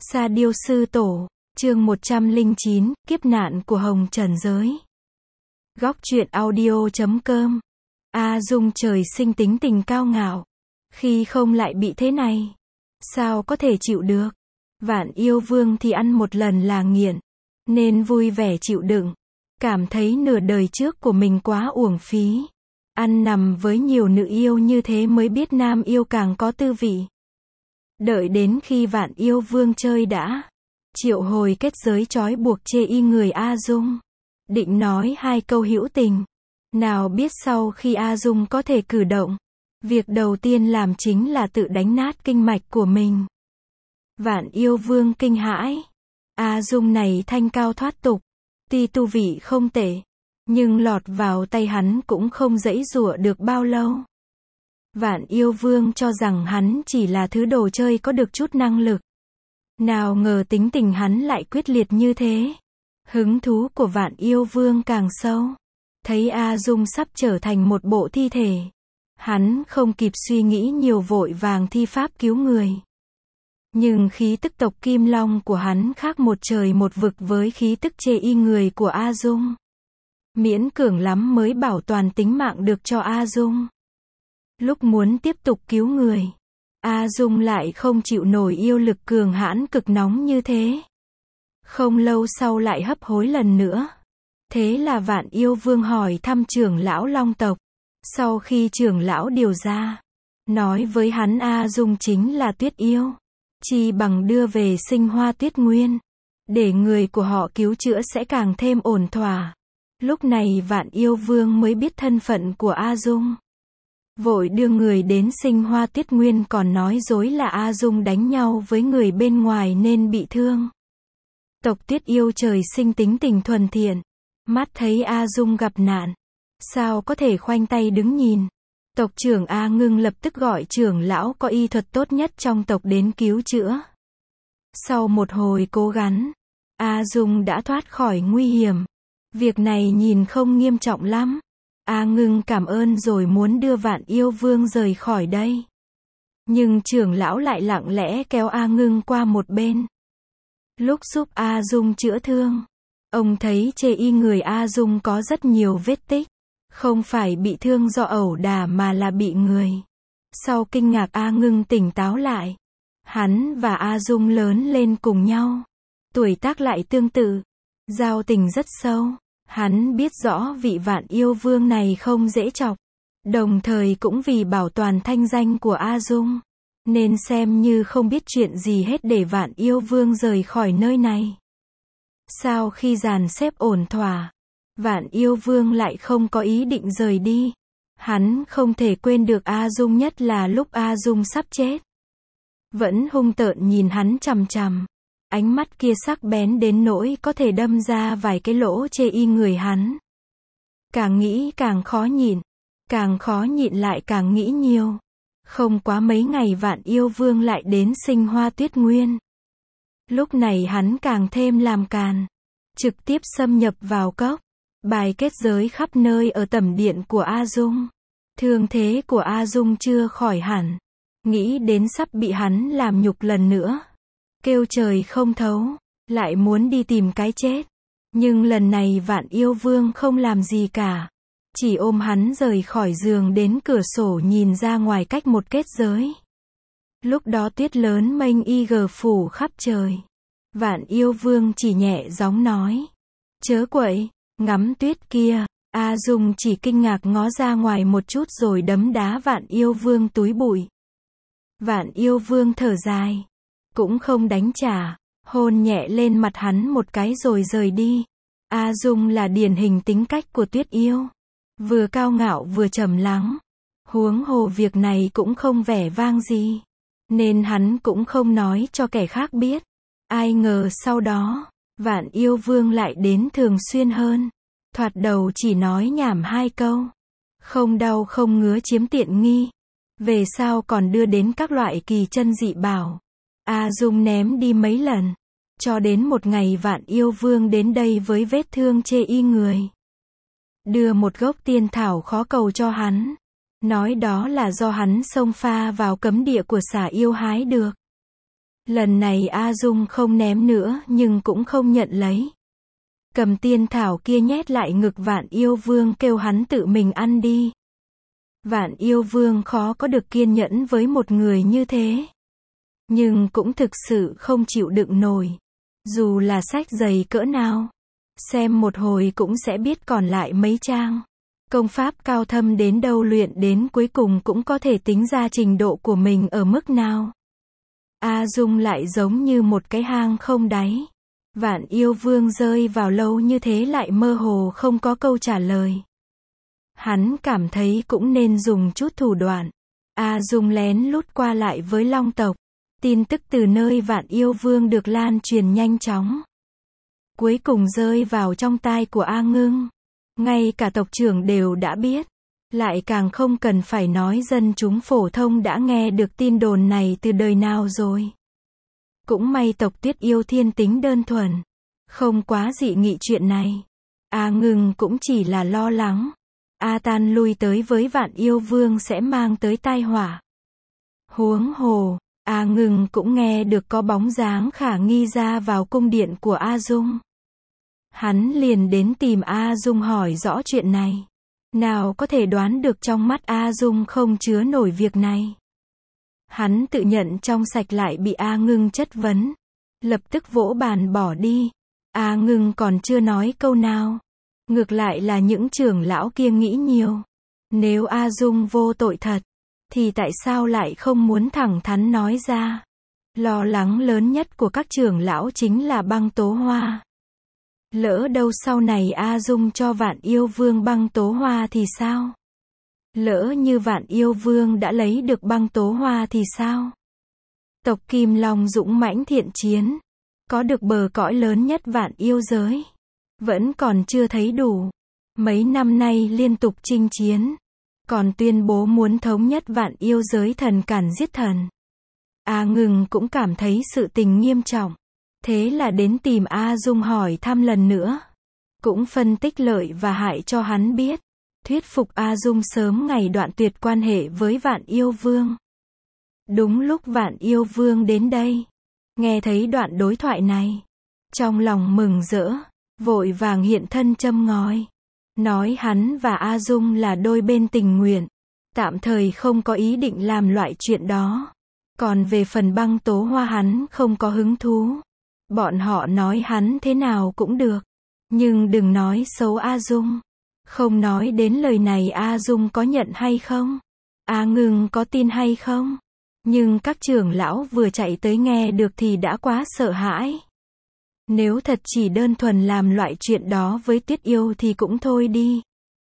Sa Diêu Sư Tổ, chương 109, Kiếp nạn của Hồng Trần Giới. Góc truyện audio.com. A Dung trời sinh tính tình cao ngạo. Khi không lại bị thế này. Sao có thể chịu được? Vạn Yêu Vương thì ăn một lần là nghiện. Nên vui vẻ chịu đựng. Cảm thấy nửa đời trước của mình quá uổng phí. Ăn nằm với nhiều nữ yêu như thế mới biết nam yêu càng có tư vị. Đợi đến khi Vạn Yêu Vương chơi đã. Triệu hồi kết giới trói buộc chê y người A Dung. Định nói hai câu hữu tình. Nào biết sau khi A Dung có thể cử động. Việc đầu tiên làm chính là tự đánh nát kinh mạch của mình. Vạn Yêu Vương kinh hãi. A Dung này thanh cao thoát tục. Tuy tu vị không tệ. Nhưng lọt vào tay hắn cũng không giãy giụa được bao lâu. Vạn Yêu Vương cho rằng hắn chỉ là thứ đồ chơi có được chút năng lực. Nào ngờ tính tình hắn lại quyết liệt như thế. Hứng thú của Vạn Yêu Vương càng sâu. Thấy A Dung sắp trở thành một bộ thi thể. Hắn không kịp suy nghĩ nhiều vội vàng thi pháp cứu người. Nhưng khí tức tộc Kim Long của hắn khác một trời một vực với khí tức chê y người của A Dung. Miễn cưỡng lắm mới bảo toàn tính mạng được cho A Dung. Lúc muốn tiếp tục cứu người, A Dung lại không chịu nổi yêu lực cường hãn cực nóng như thế. Không lâu sau lại hấp hối lần nữa. Thế là Vạn Yêu Vương hỏi thăm trưởng lão Long tộc. Sau khi trưởng lão điều ra, nói với hắn A Dung chính là Tuyết Yêu. Chi bằng đưa về Sinh Hoa Tuyết Nguyên. Để người của họ cứu chữa sẽ càng thêm ổn thỏa. Lúc này Vạn Yêu Vương mới biết thân phận của A Dung. Vội đưa người đến Sinh Hoa Tuyết Nguyên còn nói dối là A Dung đánh nhau với người bên ngoài nên bị thương. Tộc Tuyết Yêu trời sinh tính tình thuần thiện. Mắt thấy A Dung gặp nạn. Sao có thể khoanh tay đứng nhìn. Tộc trưởng A Ngưng lập tức gọi trưởng lão có y thuật tốt nhất trong tộc đến cứu chữa. Sau một hồi cố gắng, A Dung đã thoát khỏi nguy hiểm. Việc này nhìn không nghiêm trọng lắm. A Ngưng cảm ơn rồi muốn đưa Vạn Yêu Vương rời khỏi đây. Nhưng trưởng lão lại lặng lẽ kéo A Ngưng qua một bên. Lúc giúp A Dung chữa thương, ông thấy chê y người A Dung có rất nhiều vết tích. Không phải bị thương do ẩu đả mà là bị người. Sau kinh ngạc A Ngưng tỉnh táo lại. Hắn và A Dung lớn lên cùng nhau. Tuổi tác lại tương tự. Giao tình rất sâu. Hắn biết rõ vị Vạn Yêu Vương này không dễ chọc. Đồng thời cũng vì bảo toàn thanh danh của A Dung. Nên xem như không biết chuyện gì hết để Vạn Yêu Vương rời khỏi nơi này. Sau khi dàn xếp ổn thỏa, Vạn Yêu Vương lại không có ý định rời đi. Hắn không thể quên được A Dung, nhất là lúc A Dung sắp chết. Vẫn hung tợn nhìn hắn chằm chằm. Ánh mắt kia sắc bén đến nỗi có thể đâm ra vài cái lỗ chê y người hắn. Càng nghĩ càng khó nhịn. Càng khó nhịn lại càng nghĩ nhiều. Không quá mấy ngày Vạn Yêu Vương lại đến Sinh Hoa Tuyết Nguyên. Lúc này hắn càng thêm làm càn. Trực tiếp xâm nhập vào cốc. Bài kết giới khắp nơi ở tẩm điện của A Dung. Thương thế của A Dung chưa khỏi hẳn. Nghĩ đến sắp bị hắn làm nhục lần nữa. Kêu trời không thấu. Lại muốn đi tìm cái chết. Nhưng lần này Vạn Yêu Vương không làm gì cả. Chỉ ôm hắn rời khỏi giường đến cửa sổ nhìn ra ngoài cách một kết giới. Lúc đó tuyết lớn mênh y gờ phủ khắp trời. Vạn Yêu Vương chỉ nhẹ giọng nói. Chớ quậy. Ngắm tuyết kia. A Dung chỉ kinh ngạc ngó ra ngoài một chút rồi đấm đá Vạn Yêu Vương túi bụi. Vạn Yêu Vương thở dài. Cũng không đánh trả. Hôn nhẹ lên mặt hắn một cái rồi rời đi. A Dung là điển hình tính cách của Tuyết Yêu. Vừa cao ngạo vừa trầm lắng. Huống hồ việc này cũng không vẻ vang gì. Nên hắn cũng không nói cho kẻ khác biết. Ai ngờ sau đó, Vạn Yêu Vương lại đến thường xuyên hơn. Thoạt đầu chỉ nói nhảm hai câu. Không đau không ngứa chiếm tiện nghi. Về sau còn đưa đến các loại kỳ chân dị bảo. A Dung ném đi mấy lần. Cho đến một ngày Vạn Yêu Vương đến đây với vết thương chê y người. Đưa một gốc tiên thảo khó cầu cho hắn. Nói đó là do hắn xông pha vào cấm địa của Xà Yêu hái được. Lần này A Dung không ném nữa nhưng cũng không nhận lấy. Cầm tiên thảo kia nhét lại ngực Vạn Yêu Vương kêu hắn tự mình ăn đi. Vạn Yêu Vương khó có được kiên nhẫn với một người như thế. Nhưng cũng thực sự không chịu đựng nổi. Dù là sách dày cỡ nào. Xem một hồi cũng sẽ biết còn lại mấy trang. Công pháp cao thâm đến đâu luyện đến cuối cùng cũng có thể tính ra trình độ của mình ở mức nào. A Dung lại giống như một cái hang không đáy. Vạn Yêu Vương rơi vào lâu như thế lại mơ hồ không có câu trả lời. Hắn cảm thấy cũng nên dùng chút thủ đoạn. A Dung lén lút qua lại với Long tộc. Tin tức từ nơi Vạn Yêu Vương được lan truyền nhanh chóng. Cuối cùng rơi vào trong tai của A Ngưng. Ngay cả tộc trưởng đều đã biết. Lại càng không cần phải nói dân chúng phổ thông đã nghe được tin đồn này từ đời nào rồi. Cũng may tộc Tuyết Yêu thiên tính đơn thuần. Không quá dị nghị chuyện này. A Ngưng cũng chỉ là lo lắng. A Tan lui tới với Vạn Yêu Vương sẽ mang tới tai họa. Huống hồ, A Ngưng cũng nghe được có bóng dáng khả nghi ra vào cung điện của A Dung. Hắn liền đến tìm A Dung hỏi rõ chuyện này. Nào có thể đoán được trong mắt A Dung không chứa nổi việc này. Hắn tự nhận trong sạch lại bị A Ngưng chất vấn. Lập tức vỗ bàn bỏ đi. A Ngưng còn chưa nói câu nào. Ngược lại là những trưởng lão kia nghĩ nhiều. Nếu A Dung vô tội thật, thì tại sao lại không muốn thẳng thắn nói ra? Lo lắng lớn nhất của các trưởng lão chính là Băng Tố Hoa. Lỡ đâu sau này A Dung cho Vạn Yêu Vương Băng Tố Hoa thì sao? Lỡ như Vạn Yêu Vương đã lấy được Băng Tố Hoa thì sao? Tộc Kim Long dũng mãnh thiện chiến, có được bờ cõi lớn nhất Vạn Yêu giới. Vẫn còn chưa thấy đủ. Mấy năm nay liên tục chinh chiến. Còn tuyên bố muốn thống nhất Vạn Yêu giới thần càn giết thần. A Ngưng cũng cảm thấy sự tình nghiêm trọng. Thế là đến tìm A Dung hỏi thăm lần nữa. Cũng phân tích lợi và hại cho hắn biết. Thuyết phục A Dung sớm ngày đoạn tuyệt quan hệ với Vạn Yêu Vương. Đúng lúc Vạn Yêu Vương đến đây. Nghe thấy đoạn đối thoại này. Trong lòng mừng rỡ. Vội vàng hiện thân châm ngòi. Nói hắn và A Dung là đôi bên tình nguyện. Tạm thời không có ý định làm loại chuyện đó. Còn về phần Băng Tố Hoa hắn không có hứng thú. Bọn họ nói hắn thế nào cũng được. Nhưng đừng nói xấu A Dung. Không nói đến lời này A Dung có nhận hay không? A Ngưng có tin hay không? Nhưng các trưởng lão vừa chạy tới nghe được thì đã quá sợ hãi. Nếu thật chỉ đơn thuần làm loại chuyện đó với Tuyết Yêu thì cũng thôi đi.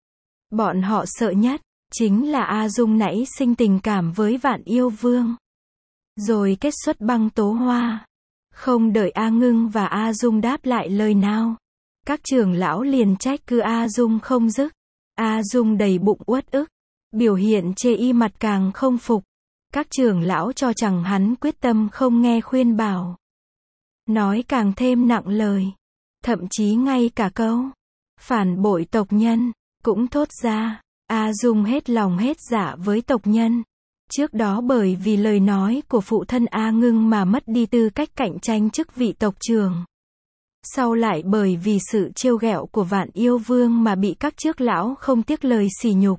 Bọn họ sợ nhất, chính là A Dung nảy sinh tình cảm với Vạn Yêu Vương. Rồi kết xuất Băng Tố Hoa. Không đợi A Ngưng và A Dung đáp lại lời nào. Các trưởng lão liền trách cứ A Dung không dứt. A Dung đầy bụng uất ức. Biểu hiện chê y mặt càng không phục. Các trưởng lão cho rằng hắn quyết tâm không nghe khuyên bảo. Nói càng thêm nặng lời. Thậm chí ngay cả câu phản bội tộc nhân cũng thốt ra. A Dung hết lòng hết dạ với tộc nhân. Trước đó bởi vì lời nói của phụ thân A Ngưng mà mất đi tư cách cạnh tranh chức vị tộc trưởng. Sau lại bởi vì sự trêu ghẹo của Vạn Yêu Vương mà bị các trưởng lão không tiếc lời sỉ nhục.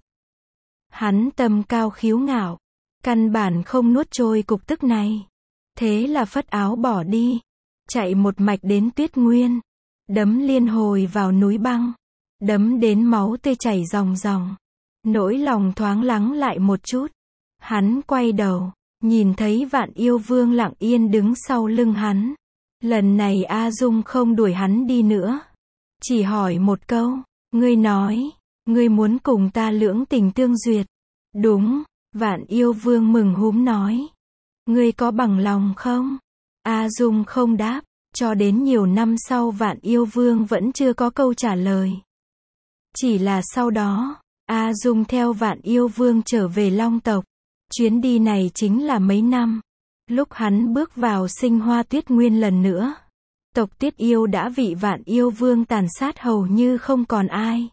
Hắn tâm cao khiếu ngạo, căn bản không nuốt trôi cục tức này. Thế là phất áo bỏ đi, chạy một mạch đến Tuyết Nguyên, đấm liên hồi vào núi băng, đấm đến máu tươi chảy ròng ròng. Nỗi lòng thoáng lắng lại một chút. Hắn quay đầu, nhìn thấy Vạn Yêu Vương lặng yên đứng sau lưng hắn. Lần này A Dung không đuổi hắn đi nữa. Chỉ hỏi một câu, ngươi nói, ngươi muốn cùng ta lưỡng tình tương duyệt. Đúng, Vạn Yêu Vương mừng húm nói. Ngươi có bằng lòng không? A Dung không đáp, cho đến nhiều năm sau Vạn Yêu Vương vẫn chưa có câu trả lời. Chỉ là sau đó, A Dung theo Vạn Yêu Vương trở về Long tộc. Chuyến đi này chính là mấy năm. Lúc hắn bước vào Sinh Hoa Tuyết Nguyên lần nữa, tộc Tuyết Yêu đã bị Vạn Yêu Vương tàn sát hầu như không còn ai.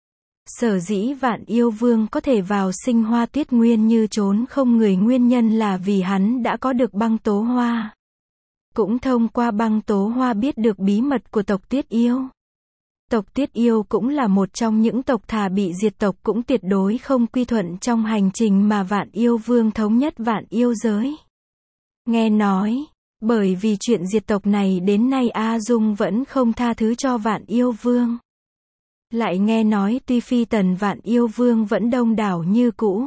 Sở dĩ Vạn Yêu Vương có thể vào Sinh Hoa Tuyết Nguyên như trốn không người nguyên nhân là vì hắn đã có được Băng Tố Hoa. cũng thông qua Băng Tố Hoa biết được bí mật của tộc Tuyết Yêu. Tộc Tuyết Yêu cũng là một trong những tộc thà bị diệt tộc cũng tuyệt đối không quy thuận trong hành trình mà Vạn Yêu Vương thống nhất Vạn Yêu giới. Nghe nói, bởi vì chuyện diệt tộc này đến nay A Dung vẫn không tha thứ cho Vạn Yêu Vương. Lại nghe nói tuy phi tần Vạn Yêu Vương vẫn đông đảo như cũ,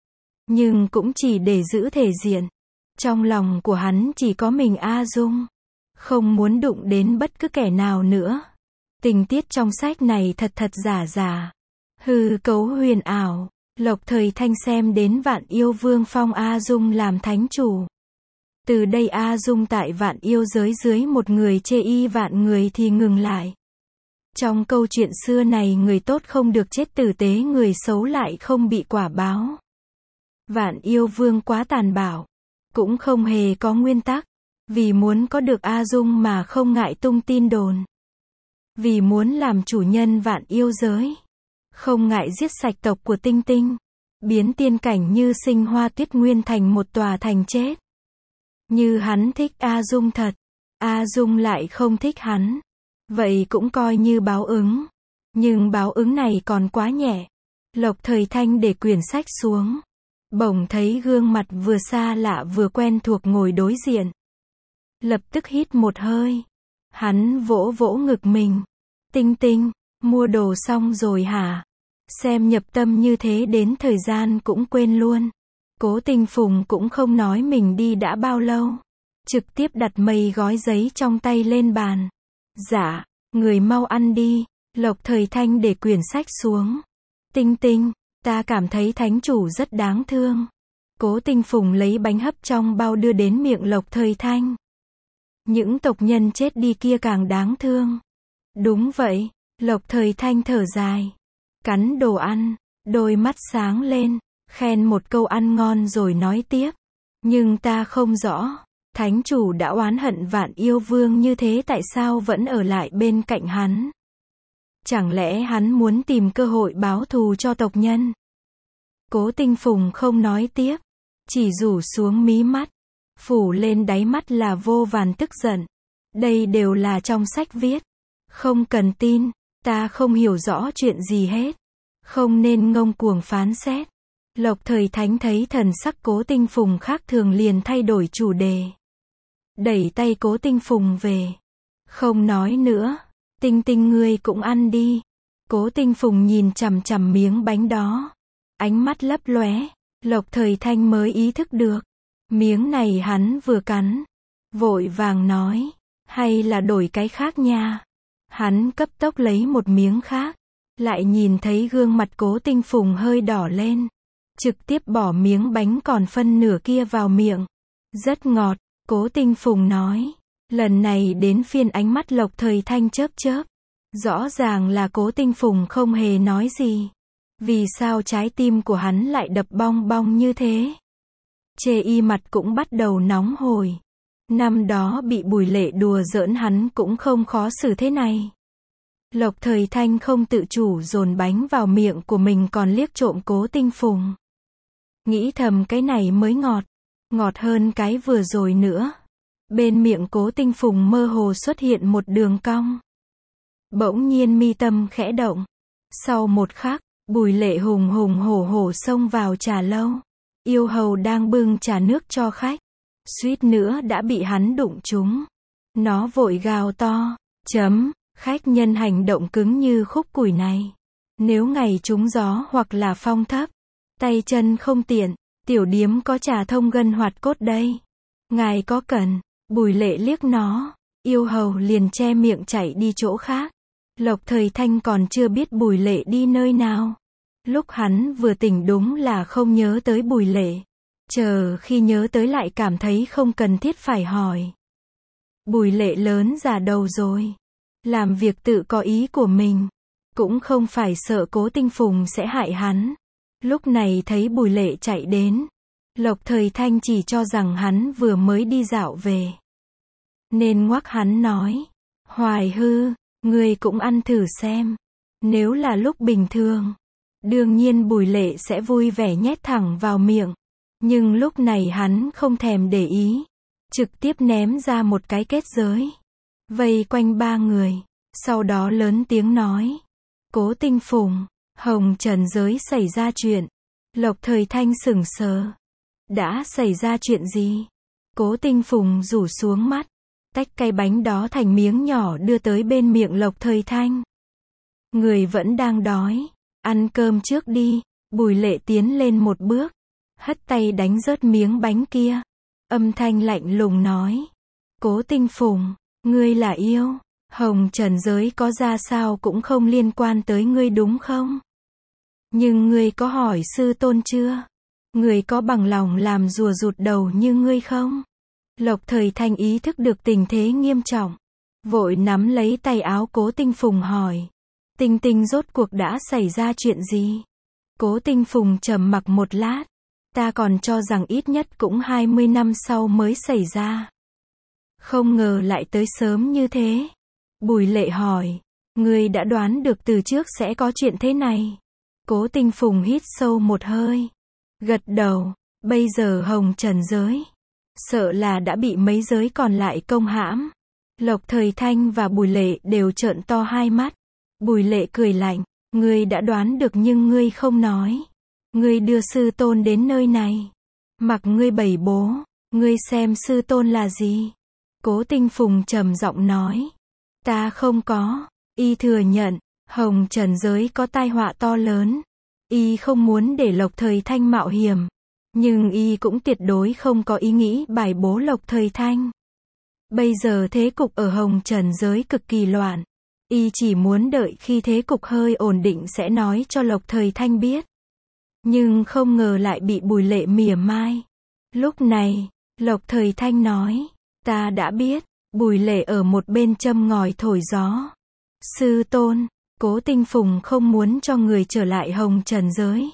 nhưng cũng chỉ để giữ thể diện. Trong lòng của hắn chỉ có mình A Dung, không muốn đụng đến bất cứ kẻ nào nữa. Tình tiết trong sách này thật giả giả, hư cấu huyền ảo. Lộc Thời Thanh xem đến Vạn Yêu Vương phong A Dung làm thánh chủ. Từ đây A Dung tại Vạn Yêu giới dưới một người chê y vạn người thì ngừng lại. Trong câu chuyện xưa này người tốt không được chết tử tế, người xấu lại không bị quả báo. Vạn Yêu Vương quá tàn bạo, cũng không hề có nguyên tắc, vì muốn có được A Dung mà không ngại tung tin đồn. Vì muốn làm chủ nhân Vạn Yêu giới, không ngại giết sạch tộc của Tinh Tinh, biến tiên cảnh như Sinh Hoa Tuyết Nguyên thành một tòa thành chết. Như hắn thích A Dung thật, A Dung lại không thích hắn. Vậy cũng coi như báo ứng. Nhưng báo ứng này còn quá nhẹ. Lộc Thời Thanh để quyển sách xuống. Bỗng thấy gương mặt vừa xa lạ vừa quen thuộc ngồi đối diện. Lập tức hít một hơi. Hắn vỗ vỗ ngực mình. Tinh Tinh, mua đồ xong rồi hả? Xem nhập tâm như thế đến thời gian cũng quên luôn. Cố Tinh Phùng cũng không nói mình đi đã bao lâu. Trực tiếp đặt mây gói giấy trong tay lên bàn. Dạ, người mau ăn đi. Lộc Thời Thanh để quyển sách xuống. Tinh Tinh, ta cảm thấy thánh chủ rất đáng thương. Cố Tinh Phùng lấy bánh hấp trong bao đưa đến miệng Lộc Thời Thanh. Những tộc nhân chết đi kia càng đáng thương. Đúng vậy, Lộc Thời Thanh thở dài. Cắn đồ ăn, đôi mắt sáng lên, khen một câu ăn ngon rồi nói tiếp. Nhưng ta không rõ, thánh chủ đã oán hận Vạn Yêu Vương như thế tại sao vẫn ở lại bên cạnh hắn? Chẳng lẽ hắn muốn tìm cơ hội báo thù cho tộc nhân? Cố Tinh Phùng không nói tiếp, chỉ rủ xuống mí mắt, phủ lên đáy mắt là vô vàn tức giận. Đây đều là trong sách viết, không cần tin, ta không hiểu rõ chuyện gì hết, không nên ngông cuồng phán xét. Lộc Thời Thánh thấy thần sắc Cố Tinh Phùng khác thường liền thay đổi chủ đề. Đẩy tay Cố Tinh Phùng về. Không nói nữa, Tinh Tinh ngươi cũng ăn đi. Cố Tinh Phùng nhìn chằm chằm miếng bánh đó. Ánh mắt lấp lóe, Lộc Thời Thanh mới ý thức được. Miếng này hắn vừa cắn. Vội vàng nói, hay là đổi cái khác nha. Hắn cấp tốc lấy một miếng khác. Lại nhìn thấy gương mặt Cố Tinh Phùng hơi đỏ lên. Trực tiếp bỏ miếng bánh còn phân nửa kia vào miệng. Rất ngọt, Cố Tinh Phùng nói. Lần này đến phiên ánh mắt Lộc Thời Thanh chớp chớp. Rõ ràng là Cố Tinh Phùng không hề nói gì. Vì sao trái tim của hắn lại đập bong bong như thế? Chê y mặt cũng bắt đầu nóng hổi. Năm đó bị Bùi Lệ đùa giỡn hắn cũng không khó xử thế này. Lộc Thời Thanh không tự chủ dồn bánh vào miệng của mình còn liếc trộm Cố Tinh Phùng. Nghĩ thầm cái này mới ngọt. Ngọt hơn cái vừa rồi nữa. Bên miệng Cố Tinh Phùng mơ hồ xuất hiện một đường cong. Bỗng nhiên mi tâm khẽ động. Sau một khắc, Bùi Lệ hùng hùng hổ hổ xông vào trà lâu. Yêu hầu đang bưng trà nước cho khách. Suýt nữa đã bị hắn đụng trúng. Nó vội gào to. Khách nhân hành động cứng như khúc củi này. Nếu ngày trúng gió hoặc là phong thấp, tay chân không tiện, tiểu điếm có trà thông gân hoạt cốt đây. Ngài có cần? Bùi Lệ liếc nó. Yêu hầu liền che miệng chạy đi chỗ khác. Lộc Thời Thanh còn chưa biết Bùi Lệ đi nơi nào. Lúc hắn vừa tỉnh đúng là không nhớ tới Bùi Lệ. Chờ khi nhớ tới lại cảm thấy không cần thiết phải hỏi. Bùi Lệ lớn già đầu rồi. Làm việc tự có ý của mình. Cũng không phải sợ Cố Tinh Phùng sẽ hại hắn. Lúc này thấy Bùi Lệ chạy đến. Lộc Thời Thanh chỉ cho rằng hắn vừa mới đi dạo về. Nên ngoắc hắn nói. Hoài hư, ngươi cũng ăn thử xem. Nếu là lúc bình thường, đương nhiên Bùi Lệ sẽ vui vẻ nhét thẳng vào miệng. Nhưng lúc này hắn không thèm để ý. trực tiếp ném ra một cái kết giới, vây quanh ba người, sau đó lớn tiếng nói. Cố Tinh Phùng, hồng trần giới xảy ra chuyện. Lộc Thời Thanh sững sờ. Đã xảy ra chuyện gì? Cố Tinh Phùng rủ xuống mắt, tách cái bánh đó thành miếng nhỏ đưa tới bên miệng Lộc Thời Thanh. Người vẫn đang đói, ăn cơm trước đi. Bùi Lệ tiến lên một bước, hất tay đánh rớt miếng bánh kia. Âm thanh lạnh lùng nói. Cố Tinh Phùng, ngươi là yêu, hồng trần giới có ra sao cũng không liên quan tới ngươi đúng không? Nhưng ngươi có hỏi sư tôn chưa? Ngươi có bằng lòng làm rùa rụt đầu như ngươi không? Lộc Thời Thanh ý thức được tình thế nghiêm trọng, vội nắm lấy tay áo Cố Tinh Phùng hỏi. Tinh Tinh rốt cuộc đã xảy ra chuyện gì? Cố Tinh Phùng trầm mặc một lát. Ta còn cho rằng ít nhất cũng 20 năm sau mới xảy ra. Không ngờ lại tới sớm như thế. Bùi Lệ hỏi. Ngươi đã đoán được từ trước sẽ có chuyện thế này. Cố Tinh Phùng hít sâu một hơi, gật đầu. Bây giờ hồng trần giới, sợ là đã bị mấy giới còn lại công hãm. Lộc Thời Thanh và Bùi Lệ đều trợn to hai mắt. Bùi Lệ cười lạnh. Ngươi đã đoán được nhưng ngươi không nói. Ngươi đưa sư tôn đến nơi này. Mặc ngươi bày bố. Ngươi xem sư tôn là gì? Cố Tinh Phùng trầm giọng nói. Ta không có. Y thừa nhận, hồng trần giới có tai họa to lớn. Y không muốn để Lộc Thời Thanh mạo hiểm. Nhưng y cũng tuyệt đối không có ý nghĩ bài bố Lộc Thời Thanh. Bây giờ thế cục ở hồng trần giới cực kỳ loạn. Y chỉ muốn đợi khi thế cục hơi ổn định sẽ nói cho Lộc Thời Thanh biết. Nhưng không ngờ lại bị Bùi Lệ mỉa mai. Lúc này, Lộc Thời Thanh nói. Ta đã biết. Bùi Lệ ở một bên châm ngòi thổi gió. Sư tôn, Cố Tinh Phùng không muốn cho người trở lại hồng trần giới.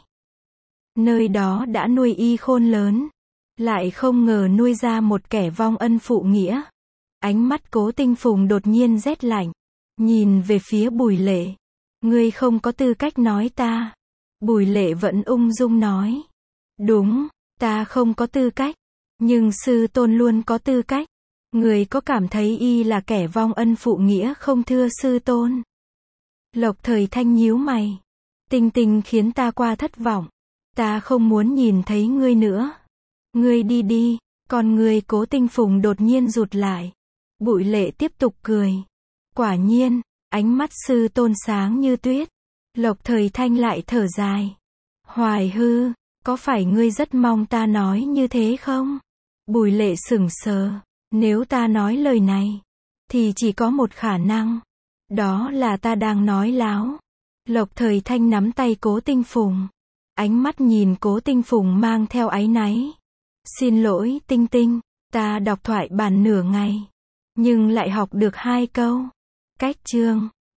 Nơi đó đã nuôi y khôn lớn. Lại không ngờ nuôi ra một kẻ vong ân phụ nghĩa. Ánh mắt Cố Tinh Phùng đột nhiên rét lạnh. Nhìn về phía Bùi Lệ. Ngươi không có tư cách nói ta. Bùi Lệ vẫn ung dung nói. Đúng, ta không có tư cách. Nhưng sư tôn luôn có tư cách. Ngươi có cảm thấy y là kẻ vong ân phụ nghĩa không thưa sư tôn? Lộc Thời Thanh nhíu mày. Tinh Tinh khiến ta qua thất vọng. Ta không muốn nhìn thấy ngươi nữa. Ngươi đi đi. Còn ngươi Cố Tinh Phùng đột nhiên rụt lại. Bùi Lệ tiếp tục cười. Quả nhiên, ánh mắt sư tôn sáng như tuyết. Lộc Thời Thanh lại thở dài. Hoài Hư, có phải ngươi rất mong ta nói như thế không? Bùi Lệ sững sờ. Nếu ta nói lời này, thì chỉ có một khả năng. Đó là ta đang nói láo. Lộc Thời Thanh nắm tay Cố Tinh Phùng. Ánh mắt nhìn Cố Tinh Phùng mang theo áy náy. Xin lỗi Tinh Tinh, ta đọc thoại bản nửa ngày. Nhưng lại học được 2 câu. Cách chương